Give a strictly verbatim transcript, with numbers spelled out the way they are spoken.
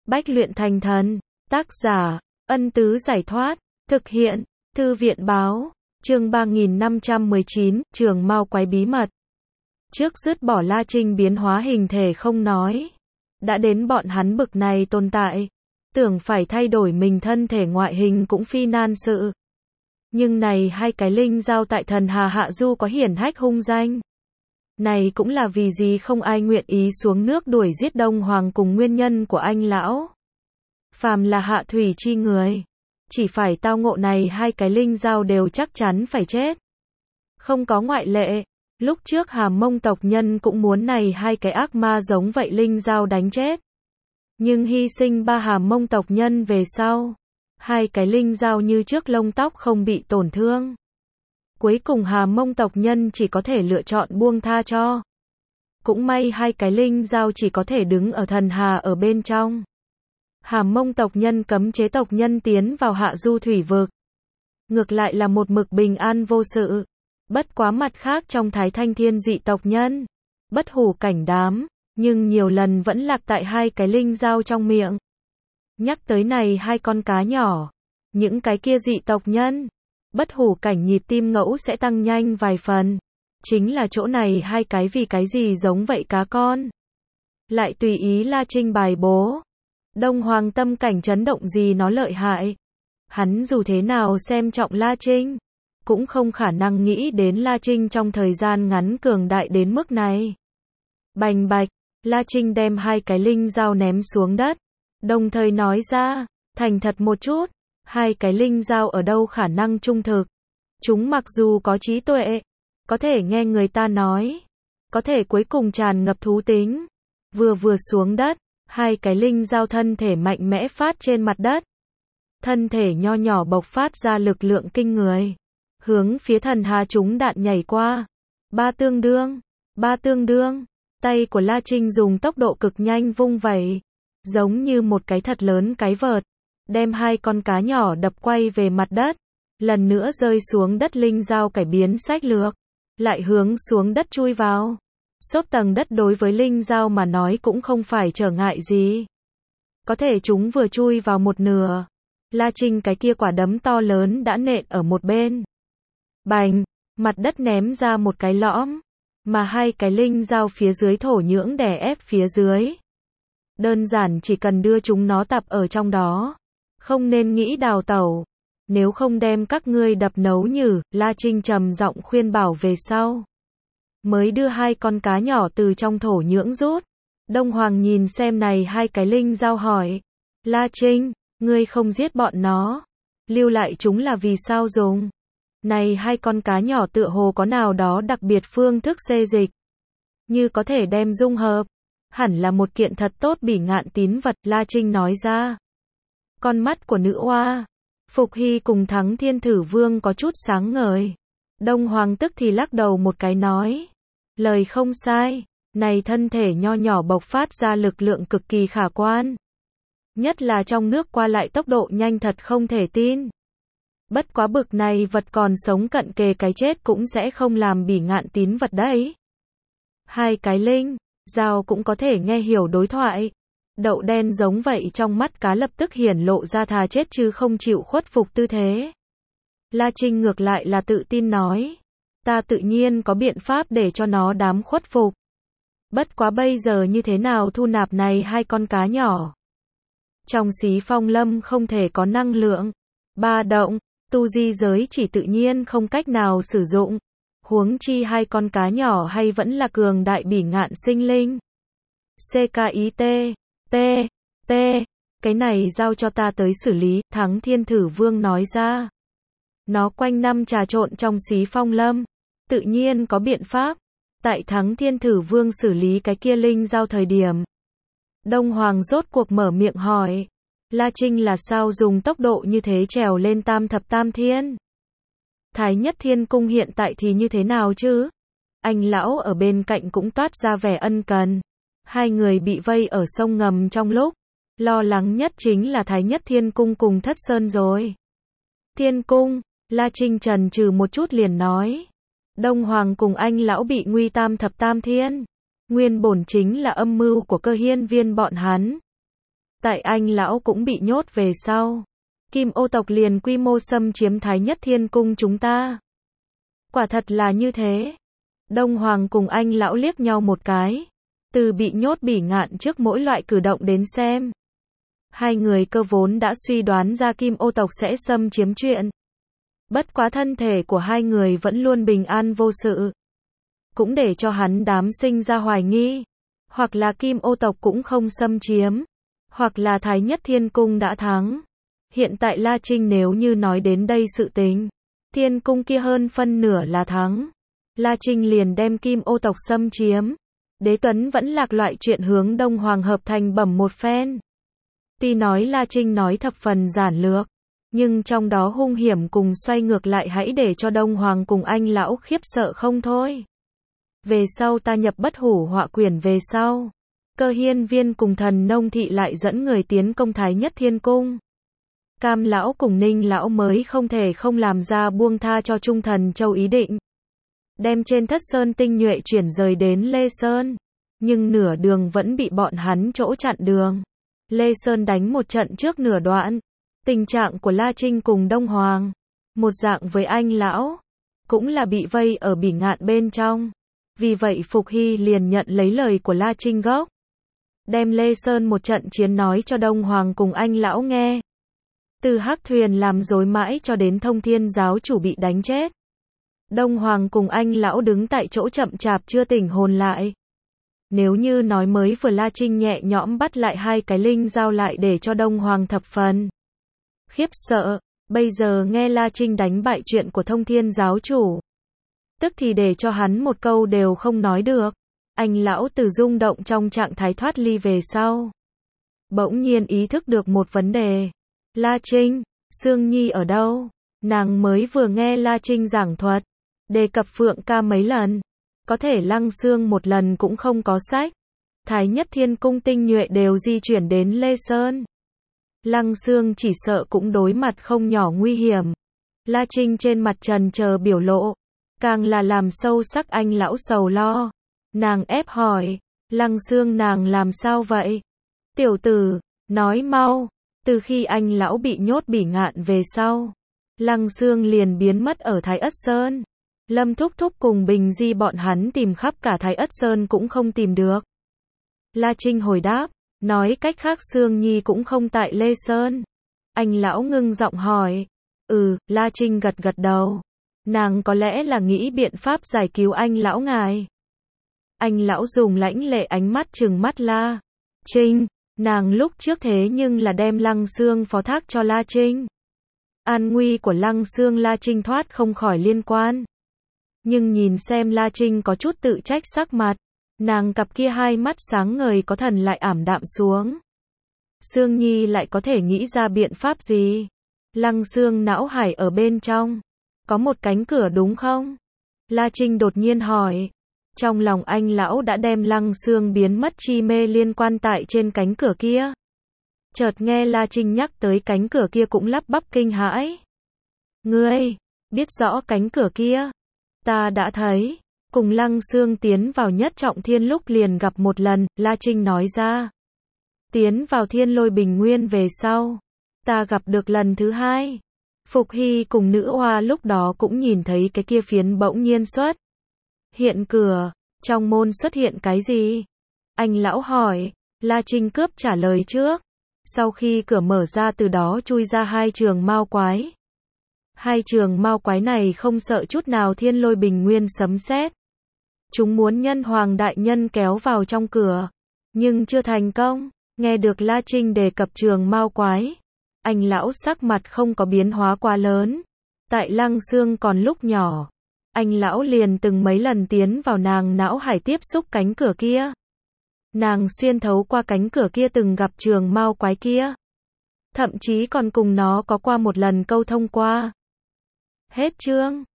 Bách luyện thành thần. Tác giả, Ân Tứ Giải Thoát. Thực hiện, Thư viện Báo. Chương ba nghìn năm trăm mười chín, Trường Mao Quái Bí Mật. Trước dứt bỏ La Trinh biến hóa hình thể không nói. Đã đến bọn hắn bực này tồn tại. Tưởng phải thay đổi mình thân thể ngoại hình cũng phi nan sự. Nhưng này hai cái linh giao tại thần Hà Hạ Du có hiển hách hung danh. Này cũng là vì gì không ai nguyện ý xuống nước đuổi giết Đông Hoàng cùng nguyên nhân của anh lão. Phàm là hạ thủy chi người, chỉ phải tao ngộ này hai cái linh giao đều chắc chắn phải chết. Không có ngoại lệ, lúc trước Hàm Mông tộc nhân cũng muốn này hai cái ác ma giống vậy linh giao đánh chết. Nhưng hy sinh ba Hàm Mông tộc nhân về sau, hai cái linh giao như trước lông tóc không bị tổn thương. Cuối cùng Hàm Mông tộc nhân chỉ có thể lựa chọn buông tha cho. Cũng may hai cái linh giao chỉ có thể đứng ở thần hà ở bên trong. Hàm Mông tộc nhân cấm chế tộc nhân tiến vào Hạ Du thủy vực. Ngược lại là một mực bình an vô sự. Bất quá mặt khác trong Thái Thanh Thiên dị tộc nhân, bất hủ cảnh đám, nhưng nhiều lần vẫn lạc tại hai cái linh giao trong miệng. Nhắc tới này hai con cá nhỏ, những cái kia dị tộc nhân, bất hủ cảnh nhịp tim ngẫu sẽ tăng nhanh vài phần. Chính là chỗ này hai cái vì cái gì giống vậy cá con. Lại tùy ý La Trinh bài bố. Đông Hoàng tâm cảnh chấn động gì nó lợi hại. Hắn dù thế nào xem trọng La Trinh, cũng không khả năng nghĩ đến La Trinh trong thời gian ngắn cường đại đến mức này. Bành bạch, La Trinh đem hai cái linh dao ném xuống đất. Đồng thời nói ra, thành thật một chút, hai cái linh dao ở đâu khả năng trung thực. Chúng mặc dù có trí tuệ, có thể nghe người ta nói, có thể cuối cùng tràn ngập thú tính. Vừa vừa xuống đất, hai cái linh dao thân thể mạnh mẽ phát trên mặt đất. Thân thể nho nhỏ bộc phát ra lực lượng kinh người. Hướng phía thần hà chúng đạn nhảy qua. Ba tương đương, ba tương đương. Tay của La Trinh dùng tốc độ cực nhanh vung vẩy. Giống như một cái thật lớn cái vợt. Đem hai con cá nhỏ đập quay về mặt đất. Lần nữa rơi xuống đất linh dao cải biến sách lược. Lại hướng xuống đất chui vào. Xốp tầng đất đối với linh dao mà nói cũng không phải trở ngại gì. Có thể chúng vừa chui vào một nửa. La Trinh cái kia quả đấm to lớn đã nện ở một bên. Bành, mặt đất ném ra một cái lõm. Mà hai cái linh dao phía dưới thổ nhưỡng đè ép phía dưới. Đơn giản chỉ cần đưa chúng nó tập ở trong đó. Không nên nghĩ đào tẩu. Nếu không đem các ngươi đập nấu nhừ, La Trinh trầm giọng khuyên bảo về sau. Mới đưa hai con cá nhỏ từ trong thổ nhưỡng rút. Đông Hoàng nhìn xem này hai cái linh dao hỏi. La Trinh, ngươi không giết bọn nó. Lưu lại chúng là vì sao dùng? Này hai con cá nhỏ tựa hồ có nào đó đặc biệt phương thức xê dịch. Như có thể đem dung hợp. Hẳn là một kiện thật tốt bỉ ngạn tín vật, La Trinh nói ra. Con mắt của nữ oa. Phục Hy cùng Thắng Thiên Thử Vương có chút sáng ngời. Đông Hoàng tức thì lắc đầu một cái nói. Lời không sai. Này thân thể nho nhỏ bộc phát ra lực lượng cực kỳ khả quan. Nhất là trong nước qua lại tốc độ nhanh thật không thể tin. Bất quá bực này vật còn sống cận kề cái chết cũng sẽ không làm bỉ ngạn tín vật đấy. Hai cái linh dao cũng có thể nghe hiểu đối thoại. Đậu đen giống vậy trong mắt cá lập tức hiển lộ ra thà chết chứ không chịu khuất phục tư thế. La Trinh ngược lại là tự tin nói. Ta tự nhiên có biện pháp để cho nó đám khuất phục. Bất quá bây giờ như thế nào thu nạp này hai con cá nhỏ. Trong Xí Phong Lâm không thể có năng lượng. Ba động, tu di giới chỉ tự nhiên không cách nào sử dụng. Huống chi hai con cá nhỏ hay vẫn là cường đại bỉ ngạn sinh linh. xê ca i tê, T, T, cái này giao cho ta tới xử lý, Thắng Thiên Thử Vương nói ra. Nó quanh năm trà trộn trong Xí Phong Lâm, tự nhiên có biện pháp. Tại Thắng Thiên Thử Vương xử lý cái kia linh giao thời điểm. Đông Hoàng rốt cuộc mở miệng hỏi. La Trinh là sao dùng tốc độ như thế trèo lên tam thập tam thiên? Thái Nhất Thiên Cung hiện tại thì như thế nào chứ? Anh lão ở bên cạnh cũng toát ra vẻ ân cần. Hai người bị vây ở sông ngầm trong lúc. Lo lắng nhất chính là Thái Nhất Thiên Cung cùng Thất Sơn rồi. Thiên Cung, La Trinh trần trừ một chút liền nói. Đông Hoàng cùng anh lão bị nguy tam thập tam thiên. Nguyên bổn chính là âm mưu của Cơ Hiên Viên bọn hắn. Tại anh lão cũng bị nhốt về sau. Kim ô tộc liền quy mô xâm chiếm Thái Nhất Thiên Cung chúng ta. Quả thật là như thế. Đông Hoàng cùng anh lão liếc nhau một cái. Từ bị nhốt bỉ ngạn trước mỗi loại cử động đến xem. Hai người cơ vốn đã suy đoán ra Kim ô tộc sẽ xâm chiếm chuyện. Bất quá thân thể của hai người vẫn luôn bình an vô sự. Cũng để cho hắn đám sinh ra hoài nghi. Hoặc là Kim ô tộc cũng không xâm chiếm. Hoặc là Thái Nhất Thiên Cung đã thắng. Hiện tại La Trinh nếu như nói đến đây sự tình. Thiên cung kia hơn phân nửa là thắng. La Trinh liền đem Kim ô tộc xâm chiếm. Đế Tuấn vẫn lạc loại chuyện hướng Đông Hoàng hợp thành bẩm một phen. Tuy nói La Trinh nói thập phần giản lược. Nhưng trong đó hung hiểm cùng xoay ngược lại hãy để cho Đông Hoàng cùng anh lão khiếp sợ không thôi. Về sau ta nhập bất hủ họa quyển về sau. Cơ hiên viên cùng thần nông thị lại dẫn người tiến công Thái Nhất Thiên Cung. Cam lão cùng Ninh lão mới không thể không làm ra buông tha cho Trung Thần Châu ý định. Đem trên Thất Sơn tinh nhuệ chuyển rời đến Lê Sơn. Nhưng nửa đường vẫn bị bọn hắn chỗ chặn đường. Lê Sơn đánh một trận trước nửa đoạn. Tình trạng của La Trinh cùng Đông Hoàng. Một dạng với anh lão. Cũng là bị vây ở bỉ ngạn bên trong. Vì vậy Phục Hy liền nhận lấy lời của La Trinh gốc. Đem Lê Sơn một trận chiến nói cho Đông Hoàng cùng anh lão nghe. Từ Hắc Thuyền làm dối mãi cho đến Thông Thiên giáo chủ bị đánh chết. Đông Hoàng cùng anh lão đứng tại chỗ chậm chạp chưa tỉnh hồn lại. Nếu như nói mới vừa La Trinh nhẹ nhõm bắt lại hai cái linh giao lại để cho Đông Hoàng thập phần khiếp sợ, bây giờ nghe La Trinh đánh bại chuyện của Thông Thiên giáo chủ. Tức thì để cho hắn một câu đều không nói được. Anh lão từ rung động trong trạng thái thoát ly về sau. Bỗng nhiên ý thức được một vấn đề. La Trinh, Sương Nhi ở đâu? Nàng mới vừa nghe La Trinh giảng thuật. Đề cập Phượng ca mấy lần. Có thể Lăng Xương một lần cũng không có sách. Thái Nhất Thiên Cung tinh nhuệ đều di chuyển đến Lê Sơn. Lăng Xương chỉ sợ cũng đối mặt không nhỏ nguy hiểm. La Trinh trên mặt trần chờ biểu lộ. Càng là làm sâu sắc anh lão sầu lo. Nàng ép hỏi. Lăng Xương nàng làm sao vậy? Tiểu tử, nói mau. Từ khi anh lão bị nhốt bỉ ngạn về sau. Lăng Xương liền biến mất ở Thái Ất Sơn. Lâm Thúc Thúc cùng Bình Di bọn hắn tìm khắp cả Thái Ất Sơn cũng không tìm được. La Trinh hồi đáp. Nói cách khác Sương Nhi cũng không tại Lê Sơn. Anh lão ngưng giọng hỏi. Ừ, La Trinh gật gật đầu. Nàng có lẽ là nghĩ biện pháp giải cứu anh lão ngài. Anh lão dùng lãnh lệ ánh mắt trừng mắt La Trinh. Nàng lúc trước thế nhưng là đem Lăng Xương phó thác cho La Trinh. An nguy của Lăng Xương La Trinh thoát không khỏi liên quan. Nhưng nhìn xem La Trinh có chút tự trách sắc mặt. Nàng cặp kia hai mắt sáng ngời có thần lại ảm đạm xuống. Sương Nhi lại có thể nghĩ ra biện pháp gì? Lăng Xương não hải ở bên trong. Có một cánh cửa đúng không? La Trinh đột nhiên hỏi. Trong lòng anh lão đã đem Lăng Xương biến mất chi mê liên quan tại trên cánh cửa kia. Chợt nghe La Trinh nhắc tới cánh cửa kia cũng lắp bắp kinh hãi. Ngươi, biết rõ cánh cửa kia? Ta đã thấy. Cùng Lăng Xương tiến vào Nhất Trọng Thiên lúc liền gặp một lần, La Trinh nói ra. Tiến vào Thiên Lôi Bình Nguyên về sau. Ta gặp được lần thứ hai. Phục Hy cùng nữ oa lúc đó cũng nhìn thấy cái kia phiến bỗng nhiên xuất hiện cửa. Trong môn xuất hiện cái gì? Anh lão hỏi. La Trinh cướp trả lời trước. Sau khi cửa mở ra từ đó chui ra hai trường mao quái. Hai trường mao quái này không sợ chút nào Thiên Lôi Bình Nguyên sấm sét. Chúng muốn nhân Hoàng đại nhân kéo vào trong cửa. Nhưng chưa thành công. Nghe được La Trinh đề cập trường mao quái. Anh lão sắc mặt không có biến hóa quá lớn. Tại Lăng Xương còn lúc nhỏ. Anh lão liền từng mấy lần tiến vào nàng não hải tiếp xúc cánh cửa kia. Nàng xuyên thấu qua cánh cửa kia từng gặp trường mao quái kia. Thậm chí còn cùng nó có qua một lần câu thông qua. Hết chương.